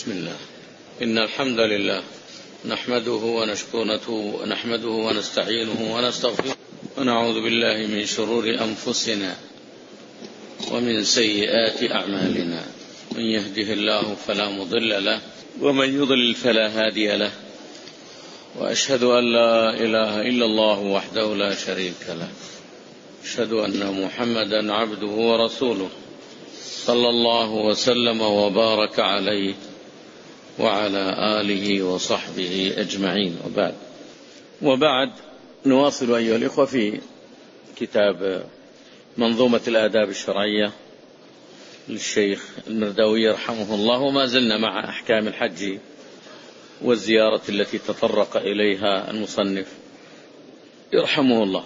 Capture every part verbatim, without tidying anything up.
بسم الله. إن الحمد لله نحمده ونشكره نحمده ونستعينه ونستغفره ونعوذ بالله من شرور أنفسنا ومن سيئات أعمالنا، من يهده الله فلا مضل له ومن يضلل فلا هادي له، وأشهد أن لا إله إلا الله وحده لا شريك له، أشهد أن محمدا عبده ورسوله صلى الله وسلم وبارك عليه وعلى آله وصحبه أجمعين، وبعد وبعد نواصل أيها الإخوة في كتاب منظومة الآداب الشرعية للشيخ المرداوي رحمه الله، وما زلنا مع أحكام الحج والزيارة التي تطرق إليها المصنف يرحمه الله.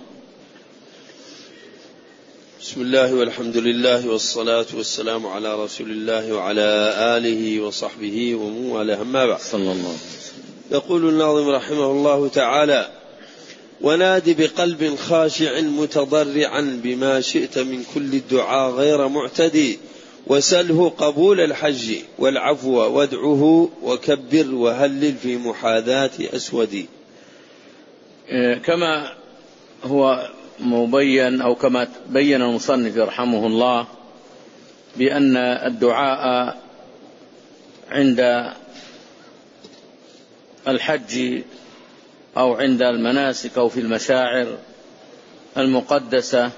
بسم الله والحمد لله والصلاة والسلام على رسول الله وعلى آله وصحبه ومن والاه، أما بعد. صلى الله عليه وسلم. يقول الناظم رحمه الله تعالى: ونادي بقلب خاشع متضرعا بما شئت من كل الدعاء غير معتدي، وسله قبول الحج والعفو وادعه وكبر وهلل في محاذاة أسودي. كما هو مبين أو كما بين المصنف رحمه الله بأن الدعاء عند الحج أو عند المناسك أو في المشاعر المقدسة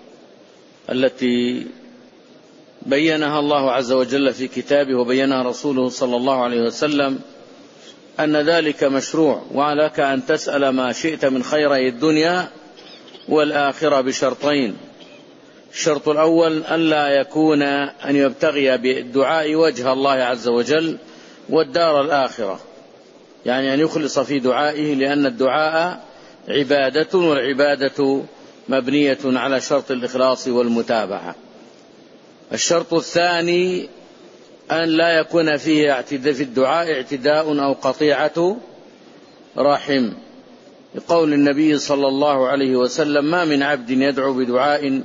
التي بينها الله عز وجل في كتابه وبينها رسوله صلى الله عليه وسلم أن ذلك مشروع، ولك أن تسأل ما شئت من خيري الدنيا والآخرة بشرطين: الشرط الأول ألا يكون أن يبتغي بالدعاء وجه الله عز وجل والدار الآخرة، يعني أن يخلص في دعائه، لأن الدعاء عبادة والعبادة مبنية على شرط الإخلاص والمتابعة. الشرط الثاني أن لا يكون فيه اعتداء في الدعاء اعتداء أو قطيعة رحم، لقول النبي صلى الله عليه وسلم: ما من عبد يدعو بدعاء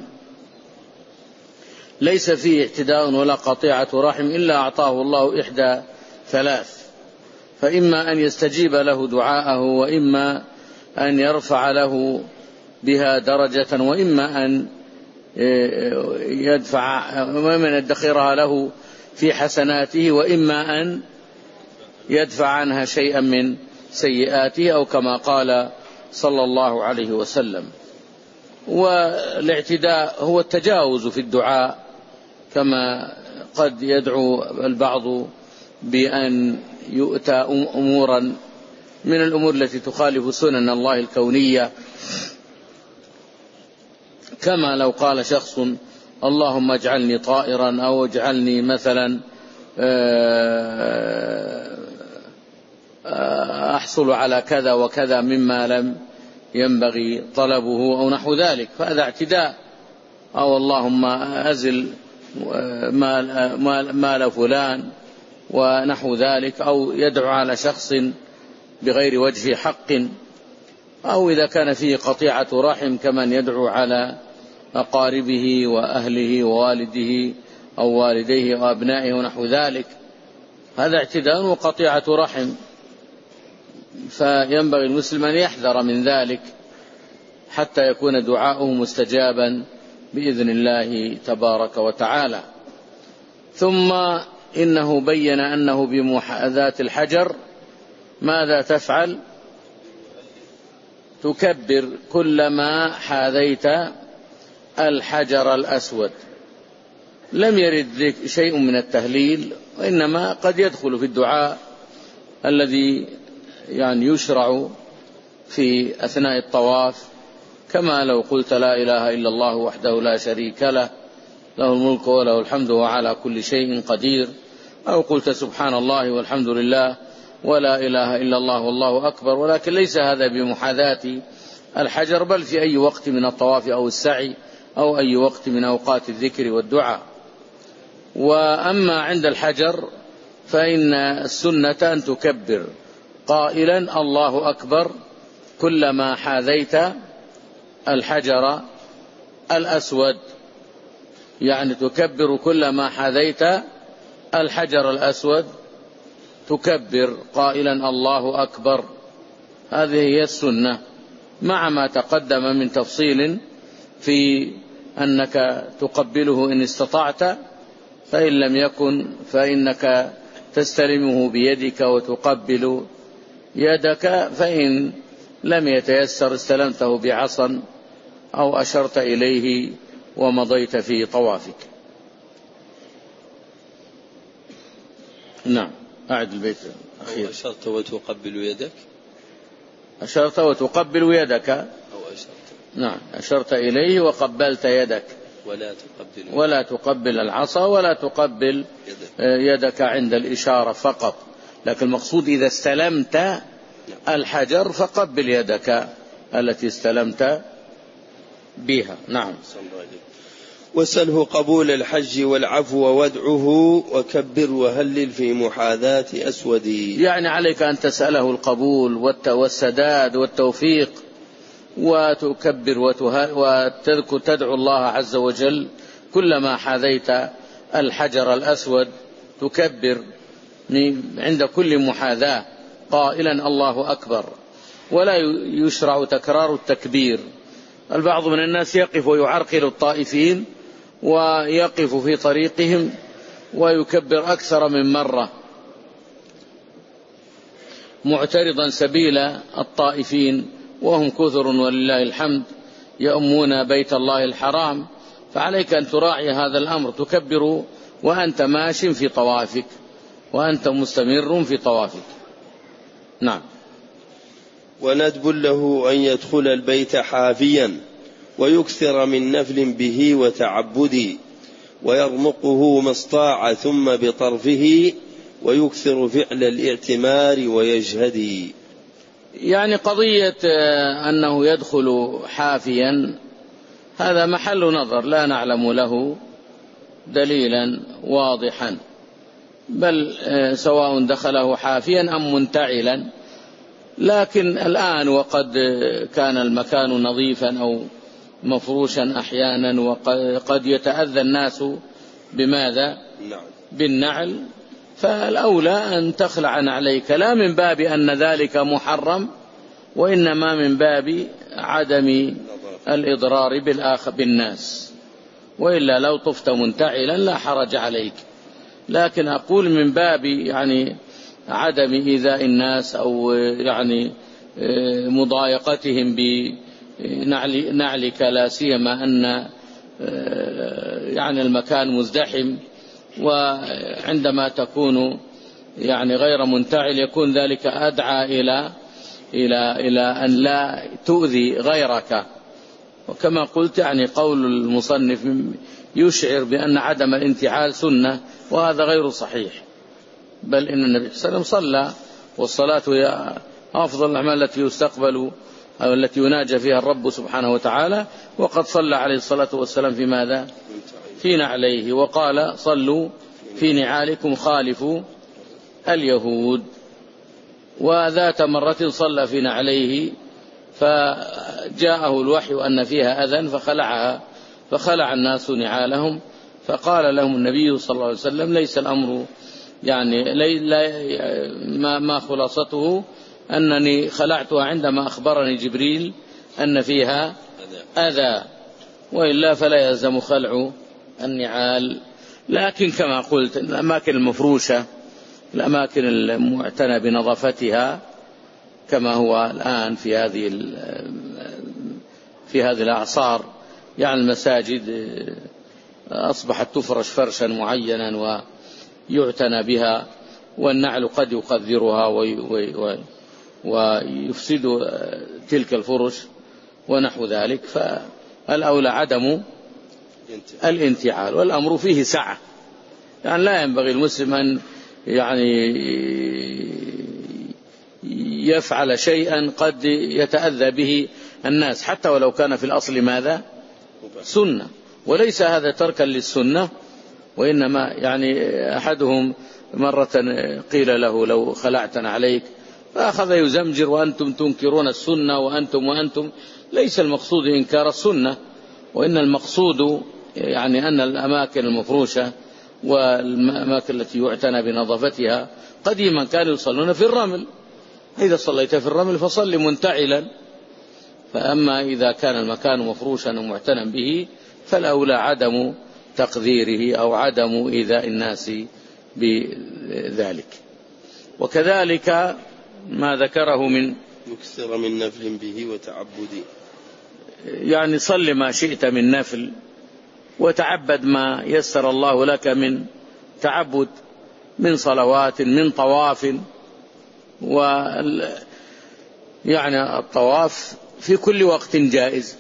ليس فيه اعتداء ولا قطيعة رحم إلا أعطاه الله إحدى ثلاث، فإما أن يستجيب له دعاءه، وإما أن يرفع له بها درجة، وإما أن يدفع وإما أن يدخرها له في حسناته، وإما أن يدفع عنها شيئا من سيئاته، أو كما قال صلى الله عليه وسلم. والاعتداء هو التجاوز في الدعاء، كما قد يدعو البعض بأن يؤتى أمورا من الأمور التي تخالف سنن الله الكونية، كما لو قال شخص: اللهم اجعلني طائرا، أو اجعلني مثلا أحصل على كذا وكذا مما لم ينبغي طلبه أو نحو ذلك، فهذا اعتداء. أو اللهم أزل مال, مال, مال فلان ونحو ذلك، أو يدعو على شخص بغير وجه حق، أو إذا كان فيه قطيعة رحم كمن يدعو على أقاربه وأهله ووالده أو والديه وأبنائه ونحو ذلك، هذا اعتداء وقطيعة رحم، فينبغي المسلم أن يحذر من ذلك حتى يكون دعاؤه مستجابا بإذن الله تبارك وتعالى. ثم إنه بين أنه بمحاذاة الحجر ماذا تفعل؟ تكبر كلما حاذيت الحجر الأسود. لم يرد شيء من التهليل، وإنما قد يدخل في الدعاء الذي يعني يشرع في أثناء الطواف، كما لو قلت: لا إله إلا الله وحده لا شريك له، له الملك وله الحمد وعلى كل شيء قدير، أو قلت: سبحان الله والحمد لله ولا إله إلا الله والله أكبر. ولكن ليس هذا بمحاذاة الحجر، بل في أي وقت من الطواف أو السعي أو أي وقت من أوقات الذكر والدعاء. وأما عند الحجر فإن السنة أن تكبر قائلا: الله أكبر كلما حاذيت الحجر الأسود، يعني تكبر كلما حاذيت الحجر الأسود تكبر قائلا الله أكبر، هذه هي السنة، مع ما تقدم من تفصيل في أنك تقبله إن استطعت، فإن لم يكن فإنك تستلمه بيدك وتقبل يدك، فإن لم يتيسر استلمته بعصا أو أشرت إليه ومضيت في طوافك. نعم. أعد البيت الأخير. أشرت وتقبل يدك. أشرت وتقبل يدك. أو أشرت. نعم، أشرت إليه وقبلت يدك. ولا تقبل. ولا تقبل العصا ولا تقبل يدك, يدك عند الإشارة فقط، لكن المقصود إذا استلمت الحجر فقبل يدك التي استلمت بها. نعم. وسله قبول الحج والعفو وادعه وكبر وهلل في محاذاة أسود. يعني عليك أن تسأله القبول والسداد والتوفيق، وتكبر وتذكر تدعو الله عز وجل كلما حاذيت الحجر الأسود، تكبر عند كل محاذاة قائلا الله أكبر، ولا يشرع تكرار التكبير. البعض من الناس يقف ويعرقل الطائفين ويقف في طريقهم ويكبر أكثر من مرة معترضا سبيل الطائفين، وهم كثر ولله الحمد يؤمون بيت الله الحرام، فعليك أن تراعي هذا الأمر، تكبر وأنت ماش في طوافك وأنت مستمر في طوافك. نعم. وندب له أن يدخل البيت حافيا ويكثر من نفل به وتعبد، ويرمقه ما استطاع ثم بطرفه، ويكثر فعل الاعتمار ويجهد. يعني قضية أنه يدخل حافيا هذا محل نظر، لا نعلم له دليلا واضحا، بل سواء دخله حافيا أم منتعلا. لكن الآن وقد كان المكان نظيفا أو مفروشا أحيانا، وقد يتأذى الناس بماذا؟ بالنعل، فالأولى أن تخلع نعليك، لا من باب أن ذلك محرم، وإنما من باب عدم الإضرار بالآخر بالناس، وإلا لو طفت منتعلا لا حرج عليك. لكن أقول من باب يعني عدم إيذاء الناس أو يعني مضايقتهم بنعلك، لا سيما أن يعني المكان مزدحم، وعندما تكون يعني غير منتعل يكون ذلك أدعى إلى إلى إلى أن لا تؤذي غيرك. وكما قلت يعني قول المصنف يشعر بأن عدم الانتعال سنة، وهذا غير صحيح، بل إن النبي صلى الله عليه وسلم صلى، والصلاة هي أفضل الأعمال التي يستقبل أو التي يناجى فيها الرب سبحانه وتعالى، وقد صلى عليه الصلاة والسلام في ماذا؟ في نعليه، وقال صلوا في نعالكم خالفوا اليهود. وذات مرة صلى في نعليه فجاءه الوحي أن فيها أذى فخلعها، فخلع الناس نعالهم، فقال لهم النبي صلى الله عليه وسلم ليس الأمر يعني لي ما, ما خلاصته أنني خلعتها عندما أخبرني جبريل أن فيها أذى، وإلا فلا يلزم خلع النعال. لكن كما قلت الأماكن المفروشة، الأماكن المعتنى بنظافتها كما هو الآن في هذه في هذه الأعصار، يعني المساجد أصبحت تفرش فرشا معينا ويعتنى بها، والنعل قد يقذرها ويفسد تلك الفرش ونحو ذلك، فالأولى عدم الانتعال، والأمر فيه سعة. يعني لا ينبغي المسلم أن يعني يفعل شيئا قد يتأذى به الناس، حتى ولو كان في الأصل ماذا؟ سنة، وليس هذا تركا للسنة، وإنما يعني أحدهم مرة قيل له لو خلعتنا عليك، فأخذ يزمجر وأنتم تنكرون السنة وأنتم وأنتم. ليس المقصود إنكار السنة، وإن المقصود يعني أن الأماكن المفروشة والأماكن التي يعتنى بنظافتها قديما كانوا يصلون في الرمل، إذا صليت في الرمل فصل منتعلا. فأما إذا كان المكان مفروشا ومعتنى به فالأولى عدم تقديره أو عدم إيذاء الناس بذلك. وكذلك ما ذكره من يكثر من نفل به وتعبد، يعني صل ما شئت من نفل وتعبد ما يسر الله لك من تعبد، من صلوات، من طواف. وال يعني الطواف في كل وقت جائز،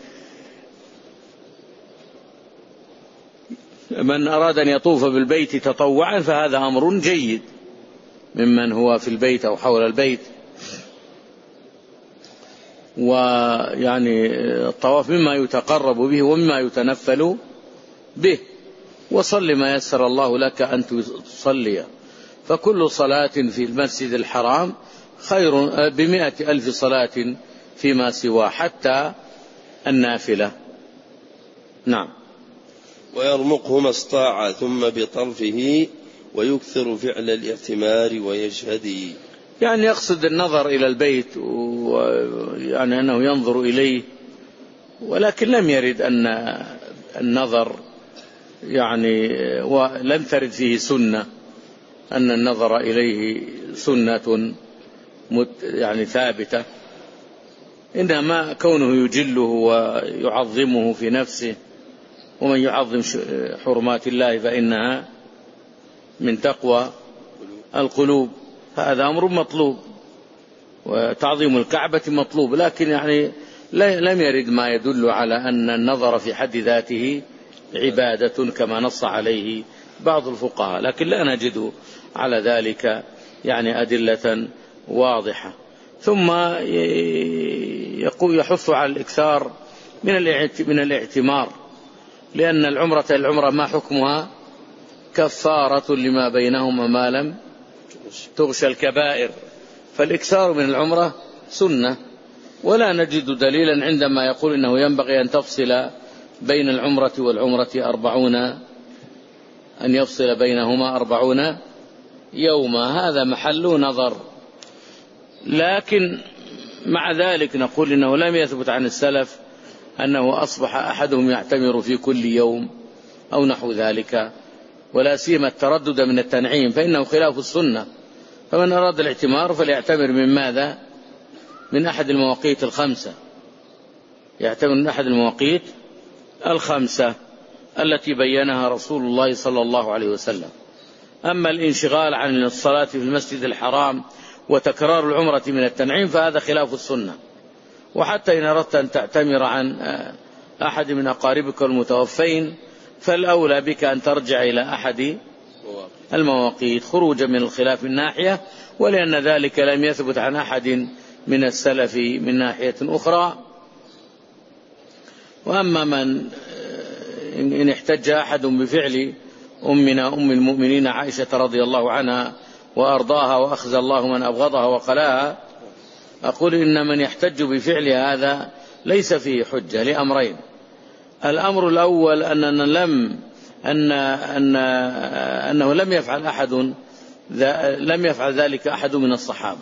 من أراد أن يطوف بالبيت تطوعا فهذا أمر جيد ممن هو في البيت أو حول البيت. ويعني الطواف مما يتقرب به ومما يتنفل به. وصل ما يسر الله لك أن تصلي، فكل صلاة في المسجد الحرام خير بمئة ألف صلاة فيما سواه حتى النافلة. نعم. ويرمقه ما استطاع ثم بطرفه ويكثر فعل الاعتمار ويشهد، يعني يقصد النظر إلى البيت، ويعني أنه ينظر إليه، ولكن لم يرد أن النظر يعني ولم ترد فيه سنة أن النظر إليه سنة يعني ثابتة، إنما كونه يجله ويعظمه في نفسه، ومن يعظم حرمات الله فإنها من تقوى القلوب، هذا أمر مطلوب، وتعظيم الكعبة مطلوب، لكن يعني لم يرد ما يدل على أن النظر في حد ذاته عبادة كما نص عليه بعض الفقهاء، لكن لا نجد على ذلك يعني أدلة واضحة. ثم يقول يحث على الإكثار من الاعتمار، لأن العمرة العمرة ما حكمها؟ كفارة لما بينهما ما لم تغشى الكبائر، فالإكثار من العمرة سنة، ولا نجد دليلا عندما يقول إنه ينبغي أن تفصل بين العمرة والعمرة أربعون، أن يفصل بينهما أربعون يوما، هذا محل نظر. لكن مع ذلك نقول إنه لم يثبت عن السلف أنه أصبح أحدهم يعتمر في كل يوم أو نحو ذلك، ولا سيما التردد من التنعيم فإنه خلاف السنة. فمن أراد الاعتمار فليعتمر من ماذا؟ من أحد المواقيت الخمسة، يعتمر من أحد المواقيت الخمسة التي بينها رسول الله صلى الله عليه وسلم. أما الانشغال عن الصلاة في المسجد الحرام وتكرار العمرة من التنعيم فهذا خلاف السنة. وحتى إن أردت أن تعتمر عن أحد من أقاربك المتوفين فالأولى بك أن ترجع إلى أحد المواقيت خروجا من الخلاف من ناحية، ولأن ذلك لم يثبت عن أحد من السلف من ناحية أخرى. وأما من إن احتج أحد بفعل أمنا أم المؤمنين عائشة رضي الله عنها وأرضاها وأخزى الله من أبغضها وقلاها، أقول إن من يحتج بفعل هذا ليس فيه حجة لأمرين. الأمر الأول أننا لم أن أن أنه لم يفعل أحد لم يفعل ذلك أحد من الصحابة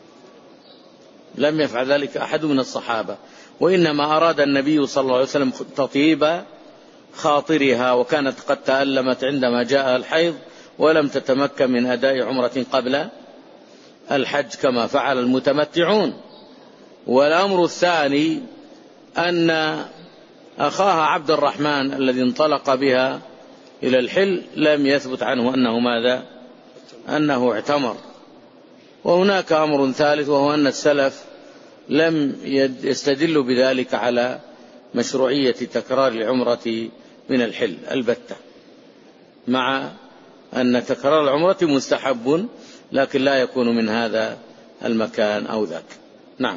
لم يفعل ذلك أحد من الصحابة وإنما أراد النبي صلى الله عليه وسلم تطيب خاطرها، وكانت قد تألمت عندما جاء الحيض ولم تتمكن من أداء عمرة قبل الحج كما فعل المتمتعون. والأمر الثاني أن أخاها عبد الرحمن الذي انطلق بها إلى الحل لم يثبت عنه أنه ماذا؟ أنه اعتمر. وهناك أمر ثالث، وهو أن السلف لم يستدلوا بذلك على مشروعية تكرار العمرة من الحل البتة، مع أن تكرار العمرة مستحب لكن لا يكون من هذا المكان أو ذاك. نعم.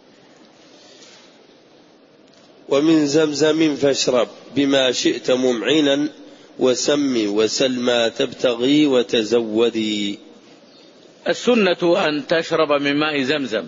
ومن زمزم فاشرب بما شئت ممعنا وسم وسل ما تبتغي وتزودي. السنة أن تشرب من ماء زمزم،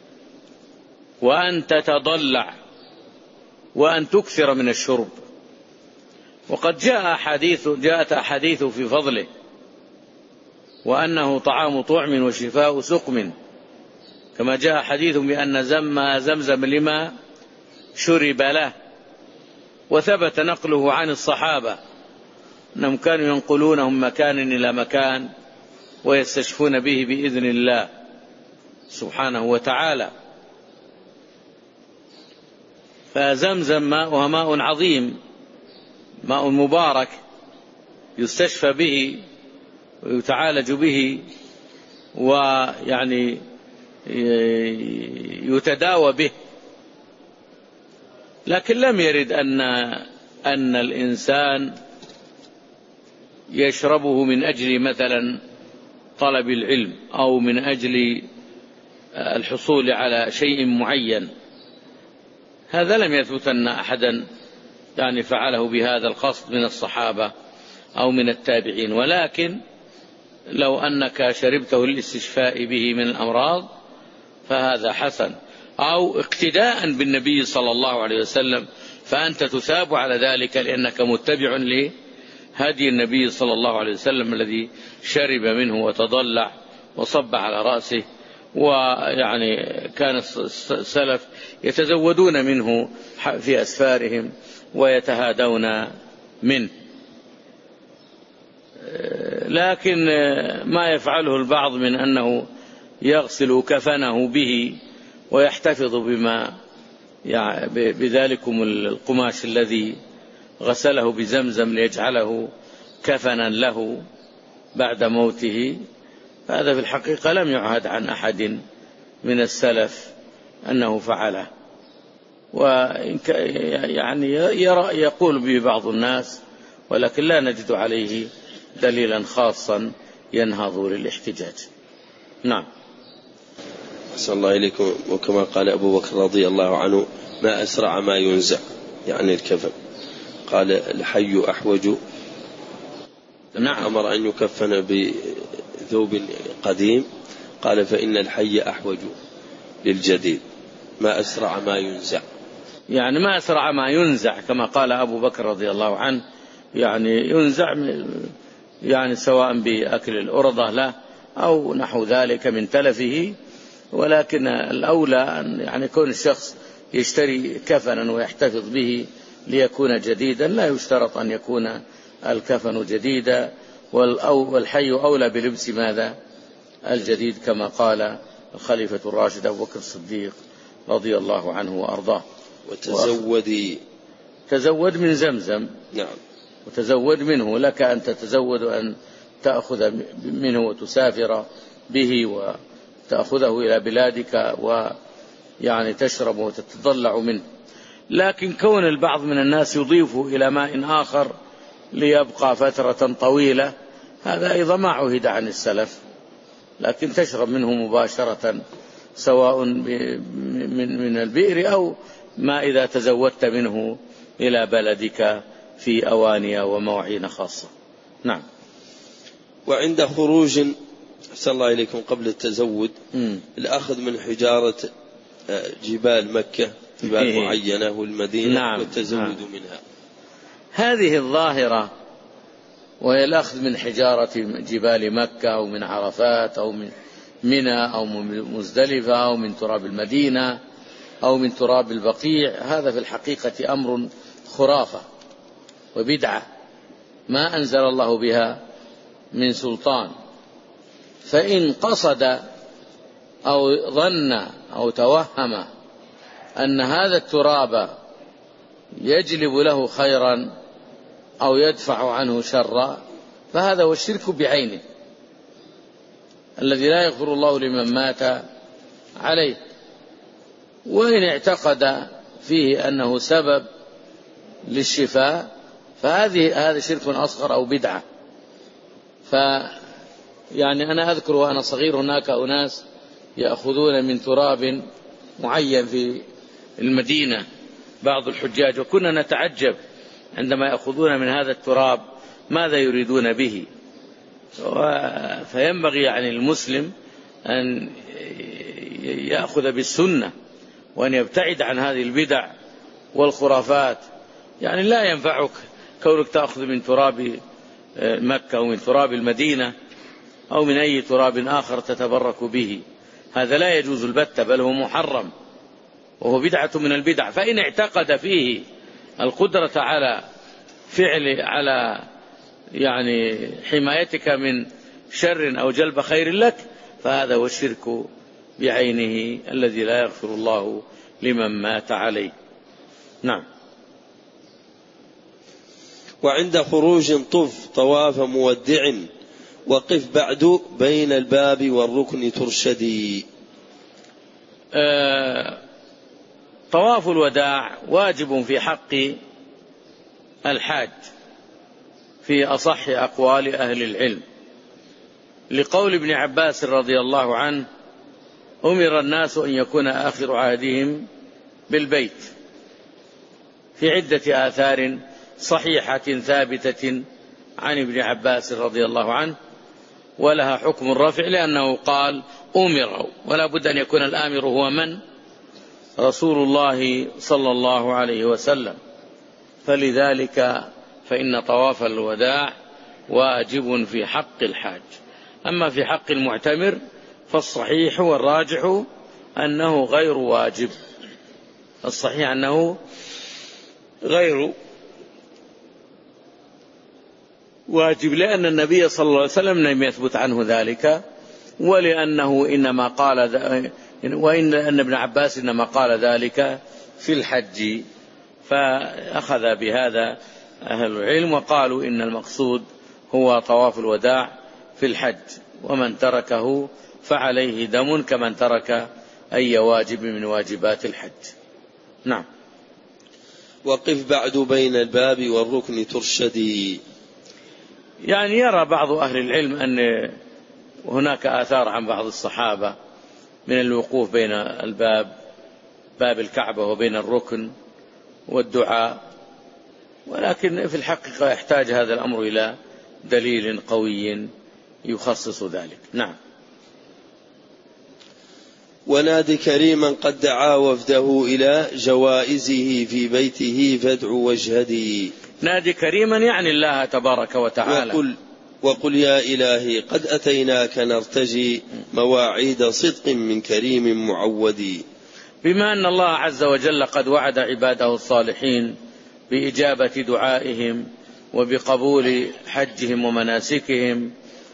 وأن تتضلع، وأن تكثر من الشرب. وقد جاء حديث جاءت أحاديث في فضله، وأنه طعام طعم وشفاء سقم، كما جاء حديث بأن زم زمزم لما شرب له. وثبت نقله عن الصحابة أنهم كانوا ينقلونه من مكان إلى مكان ويستشفون به بإذن الله سبحانه وتعالى. فزمزم ماء ماء عظيم، ماء مبارك يستشفى به ويتعالج به، ويعني يتداوى به. لكن لم يرد أن أن الإنسان يشربه من أجل مثلا طلب العلم أو من أجل الحصول على شيء معين. هذا لم يثبت أن أحدا يعني فعله بهذا القصد من الصحابة أو من التابعين. ولكن لو أنك شربته للاستشفاء به من الأمراض فهذا حسن، أو اقتداء بالنبي صلى الله عليه وسلم، فأنت تثاب على ذلك لأنك متبع لهدي النبي صلى الله عليه وسلم الذي شرب منه وتضلع وصب على رأسه. ويعني كان السلف يتزودون منه في أسفارهم ويتهادون منه. لكن ما يفعله البعض من أنه يغسل كفنه به ويحتفظ بما يعني بذلكم القماش الذي غسله بزمزم ليجعله كفنا له بعد موته، هذا في الحقيقة لم يعهد عن أحد من السلف أنه فعله. ويعني يرى يقول به بعض الناس، ولكن لا نجد عليه دليلا خاصا ينهض للاحتجاج. نعم. أحسن الله إليكم. وكما قال أبو بكر رضي الله عنه: ما أسرع ما ينزع، يعني الكفن. قال: الحي أحوج. نعم. أمر أن يكفن بثوب قديم، قال: فإن الحي أحوج للجديد. ما أسرع ما ينزع، يعني ما أسرع ما ينزع كما قال أبو بكر رضي الله عنه، يعني ينزع يعني سواء بأكل الأرضة له أو نحو ذلك من تلفه. ولكن الأولى أن يعني يكون الشخص يشتري كفنا ويحتفظ به ليكون جديدا، لا يشترط أن يكون الكفن جديدا، والحي أولى بلبس ماذا الجديد، كما قال الخليفة الراشد أبو بكر الصديق رضي الله عنه وأرضاه. وتزودي، تزود من زمزم. نعم. وتزود منه، لك أن تتزود أن تأخذ منه وتسافر به وتأخذه إلى بلادك ويعني تشرب وتتضلع منه. لكن كون البعض من الناس يضيفه إلى ماء آخر ليبقى فترة طويلة، هذا أيضا ما عهد عن السلف، لكن تشرب منه مباشرة سواء من البئر أو ما إذا تزودت منه إلى بلدك في أواني ومواعين خاصة. نعم. وعند خروج أحسن الله إليكم قبل التزود م. الأخذ من حجارة جبال مكة، جبال إيه. معينة والمدينة، نعم. والتزود نعم. منها. هذه الظاهرة، وهي الأخذ من حجارة جبال مكة أو من عرفات أو من منى أو من مزدلفة أو من تراب المدينة أو من تراب البقيع، هذا في الحقيقة أمر خرافة وبدعة ما أنزل الله بها من سلطان. فإن قصد أو ظن أو توهم أن هذا التراب يجلب له خيرا أو يدفع عنه شرا، فهذا هو الشرك بعينه الذي لا يغفر الله لمن مات عليه. وإن اعتقد فيه أنه سبب للشفاء فهذه هذا شرك أصغر أو بدعة. فيعني أنا أذكر وأنا صغير هناك أناس يأخذون من تراب معين في المدينة بعض الحجاج، وكنا نتعجب عندما يأخذون من هذا التراب ماذا يريدون به. فينبغي يعني المسلم أن يأخذ بالسنة وأن يبتعد عن هذه البدع والخرافات. يعني لا ينفعك كونك تأخذ من تراب مكة ومن تراب المدينة أو من أي تراب آخر تتبرك به، هذا لا يجوز البتة، بل هو محرم وهو بدعة من البدع. فإن اعتقد فيه القدرة على فعل على يعني حمايتك من شر أو جلب خير لك، فهذا هو الشرك بعينه الذي لا يغفر الله لمن مات عليه. نعم. وعند خروج طف طواف مودع وقف بعد بين الباب والركن ترشدي. آه طواف الوداع واجب في حق الحاج في أصح أقوال أهل العلم، لقول ابن عباس رضي الله عنه: أمر الناس أن يكون آخر عهدهم بالبيت، في عدة آثار صحيحة ثابتة عن ابن عباس رضي الله عنه، ولها حكم الرفع لأنه قال أمر، ولا بد أن يكون الآمر هو من؟ رسول الله صلى الله عليه وسلم. فلذلك فإن طواف الوداع واجب في حق الحاج. أما في حق المعتمر فالصحيح والراجح أنه غير واجب، الصحيح أنه غير واجب، لأن النبي صلى الله عليه وسلم لم يثبت عنه ذلك، ولأنه إنما قال وإن أن ابن عباس إنما قال ذلك في الحج، فأخذ بهذا أهل العلم وقالوا إن المقصود هو طواف الوداع في الحج، ومن تركه فعليه دم كمن ترك أي واجب من واجبات الحج. نعم. وقف بعد بين الباب والركن ترشدي، يعني يرى بعض أهل العلم أن هناك آثار عن بعض الصحابة من الوقوف بين الباب باب الكعبة وبين الركن والدعاء، ولكن في الحقيقة يحتاج هذا الأمر إلى دليل قوي يخصص ذلك. نعم. ونادي كريما قد دعا وفده إلى جوائزه في بيته فادعو واجهدي. نادي كريما يعني الله تبارك وتعالى. وقل, وقل يا إلهي قد أتيناك نرتجي مواعيد صدق من كريم معودي. بما أن الله عز وجل قد وعد عباده الصالحين بإجابة دعائهم وبقبول حجهم ومناسكهم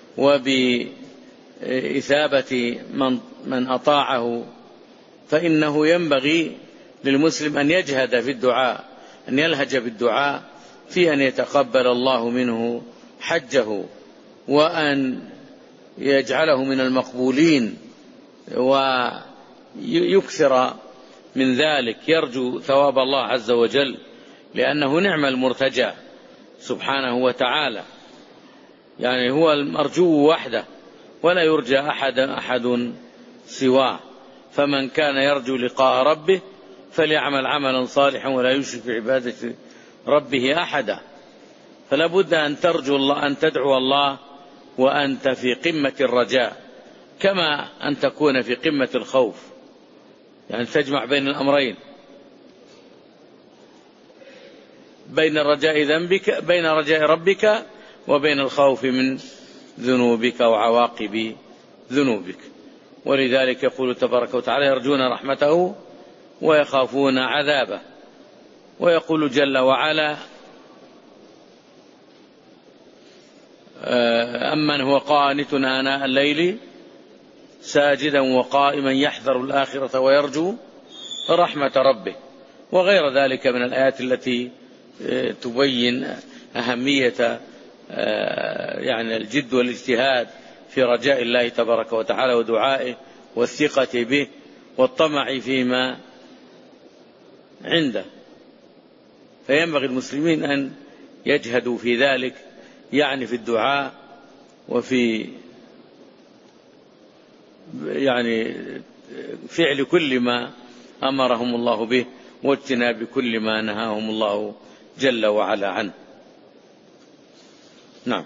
وبإثابة من, من أطاعه، فإنه ينبغي للمسلم أن يجهد في الدعاء، أن يلهج بالدعاء في أن يتقبل الله منه حجه وأن يجعله من المقبولين، ويكثر من ذلك، يرجو ثواب الله عز وجل، لأنه نعم المرتجى سبحانه وتعالى، يعني هو المرجو وحده ولا يرجى أحد أحد سواه. فمن كان يرجو لقاء ربه فليعمل عملا صالحا ولا يشرك بعبادة ربه أحدا. فلا بد أن ترجو الله، أن تدعو الله وأنت في قمة الرجاء، كما أن تكون في قمة الخوف، يعني تجمع بين الأمرين، بين رجاء ذنبك بين رجاء ربك وبين الخوف من ذنوبك وعواقب ذنوبك. ولذلك يقول تبارك وتعالى: يرجون رحمته ويخافون عذابه. ويقول جل وعلا: أمن هو قانت آناء الليل ساجدا وقائما يحذر الآخرة ويرجو رحمة ربه، وغير ذلك من الآيات التي تبين أهمية يعني الجد والاجتهاد في رجاء الله تبارك وتعالى ودعائه والثقة به والطمع فيما عنده. فينبغي المسلمين أن يجهدوا في ذلك، يعني في الدعاء وفي يعني فعل كل ما أمرهم الله به واجتناب كل ما نهاهم الله جل وعلا عنه. نعم.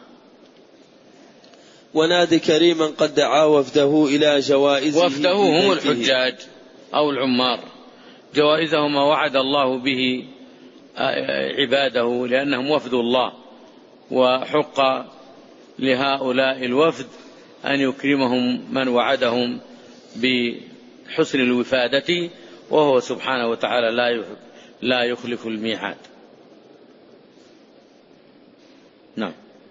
ونادي كريما قد دعا وفده إلى جوائزه. وفده هم الحجاج أو العمار، جوائزه ما وعد الله به عباده، لأنهم وفد الله، وحق لهؤلاء الوفد أن يكرمهم من وعدهم بحسن الوفادة، وهو سبحانه وتعالى لا يخلف الميعاد. نعم.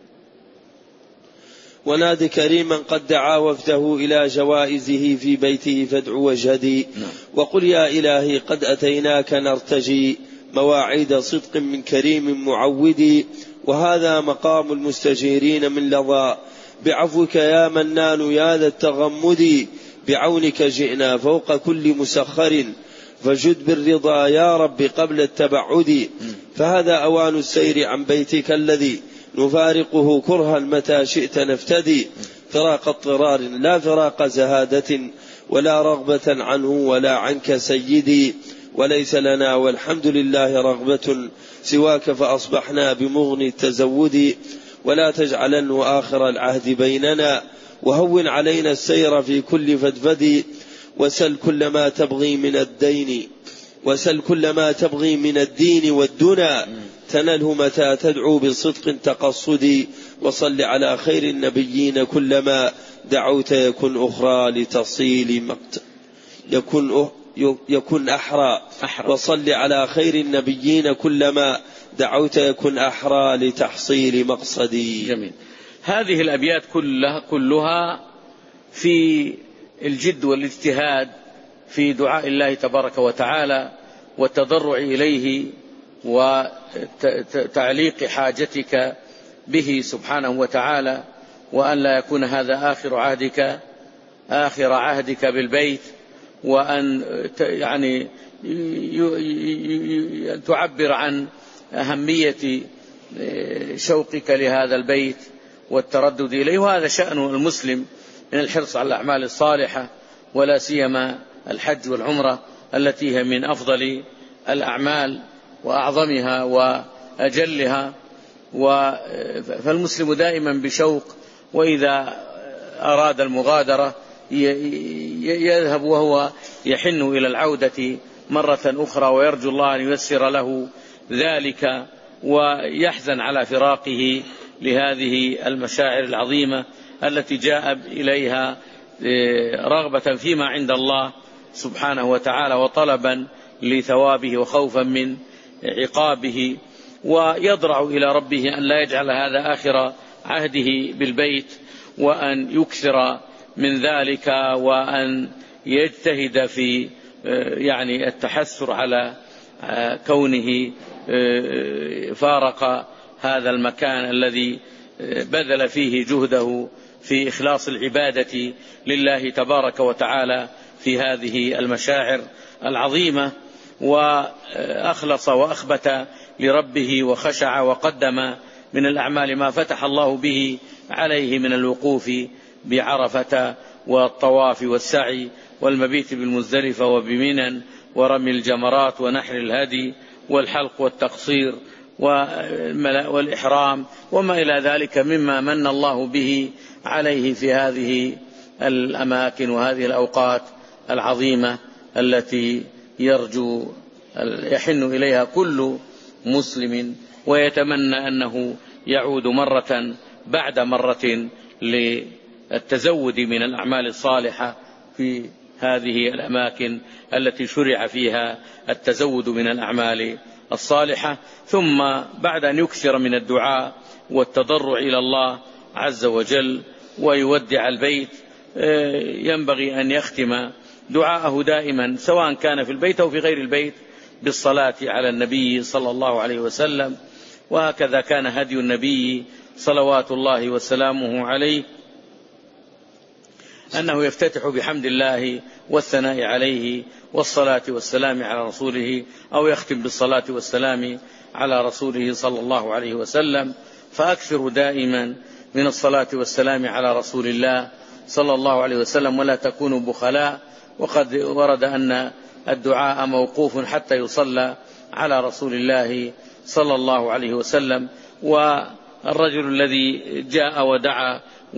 ونادي كريما قد دعا وفده إلى جوائزه في بيته فادع واجهدي. نعم. وقل يا إلهي قد أتيناك نرتجي مواعيد صدق من كريم معودي، وهذا مقام المستجيرين من لظى بعفوك يا منان يا ذا التغمد، بعونك جئنا فوق كل مسخر فجد بالرضا يا رب قبل التبعد، فهذا أوان السير عن بيتك الذي نفارقه كرها متى شئت نفتدي، فراق اضطرار لا فراق زهادة ولا رغبة عنه ولا عنك سيدي، وليس لنا والحمد لله رغبة سواك فأصبحنا بمغني التزود، ولا تجعلنه آخر العهد بيننا وهون علينا السير في كل فدفد، وسل كل ما تبغي من الدين وسل كل ما تبغي من الدين والدنا تنله متى تدعو بصدق تقصدي، وصل على خير النبيين كلما دعوت يكن أخرى لتصيل مقت يكن يكن أحرى, أحرى وصل على خير النبيين كلما دعوت يكن أحرى لتحصيل مقصدي. جميل. هذه الأبيات كلها, كلها في الجد والاجتهاد في دعاء الله تبارك وتعالى والتضرع إليه وتعليق حاجتك به سبحانه وتعالى، وأن لا يكون هذا آخر عهدك آخر عهدك بالبيت، وأن يعني تعبر عن أهمية شوقك لهذا البيت والتردد إليه. وهذا شأن المسلم من الحرص على الأعمال الصالحة، ولا سيما الحج والعمرة التي هي من أفضل الأعمال وأعظمها وأجلها. فالمسلم دائما بشوق، وإذا أراد المغادرة يذهب وهو يحن إلى العودة مرة أخرى، ويرجو الله أن ييسر له ذلك، ويحزن على فراقه لهذه المشاعر العظيمة التي جاء إليها رغبة فيما عند الله سبحانه وتعالى وطلبا لثوابه وخوفا من عقابه، ويضرع إلى ربه أن لا يجعل هذا آخر عهده بالبيت، وأن يكثر من ذلك، وأن يجتهد في يعني التحسر على كونه فارق هذا المكان الذي بذل فيه جهده في إخلاص العبادة لله تبارك وتعالى في هذه المشاعر العظيمة، وأخلص وأخبت لربه وخشع وقدم من الأعمال ما فتح الله به عليه من الوقوف بعرفة والطواف والسعي والمبيت بالمزدلفة وبمنى ورمي الجمرات ونحر الهدي والحلق والتقصير والإحرام وما إلى ذلك مما من الله به عليه في هذه الأماكن وهذه الأوقات العظيمة التي يرجو يحن إليها كل مسلم، ويتمنى أنه يعود مرة بعد مرة للتزود من الأعمال الصالحة في هذه الأماكن التي شرع فيها التزود من الأعمال الصالحة. ثم بعد أن يكثر من الدعاء والتضرع إلى الله عز وجل ويودع البيت، ينبغي أن يختم دعاءه دائما سواء كان في البيت أو في غير البيت بالصلاة على النبي صلى الله عليه وسلم. وهكذا كان هدي النبي صلوات الله وسلامه عليه، أنه يفتتح بحمد الله والثناء عليه والصلاة والسلام على رسوله، أو يختم بالصلاة والسلام على رسوله صلى الله عليه وسلم. فأكثر دائما من الصلاة والسلام على رسول الله صلى الله عليه وسلم، ولا تكونوا بخلاء. وقد ورد أن الدعاء موقوف حتى يصلى على رسول الله صلى الله عليه وسلم. والرجل الذي جاء ودعا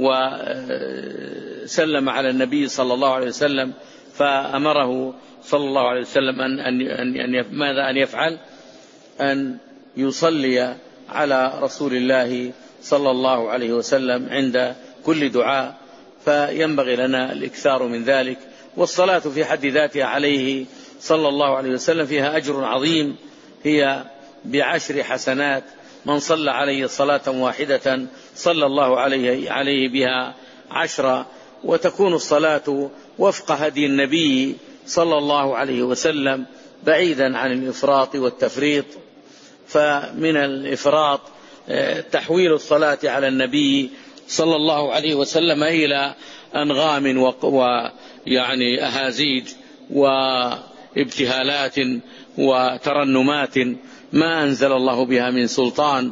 وسلم على النبي صلى الله عليه وسلم فأمره صلى الله عليه وسلم أن, أن, أن ماذا أن يفعل؟ أن يصلي على رسول الله صلى الله عليه وسلم عند كل دعاء. فينبغي لنا الإكثار من ذلك. والصلاة في حد ذاتها عليه صلى الله عليه وسلم فيها أجر عظيم، هي بعشر حسنات، من صلى عليه صلاة واحدة صلى الله عليه, عليه بها عشرة. وتكون الصلاة وفق هدي النبي صلى الله عليه وسلم بعيدا عن الإفراط والتفريط. فمن الإفراط تحويل الصلاة على النبي صلى الله عليه وسلم إلى أنغام ويعني أهازيج وابتهالات وترنمات ما أنزل الله بها من سلطان.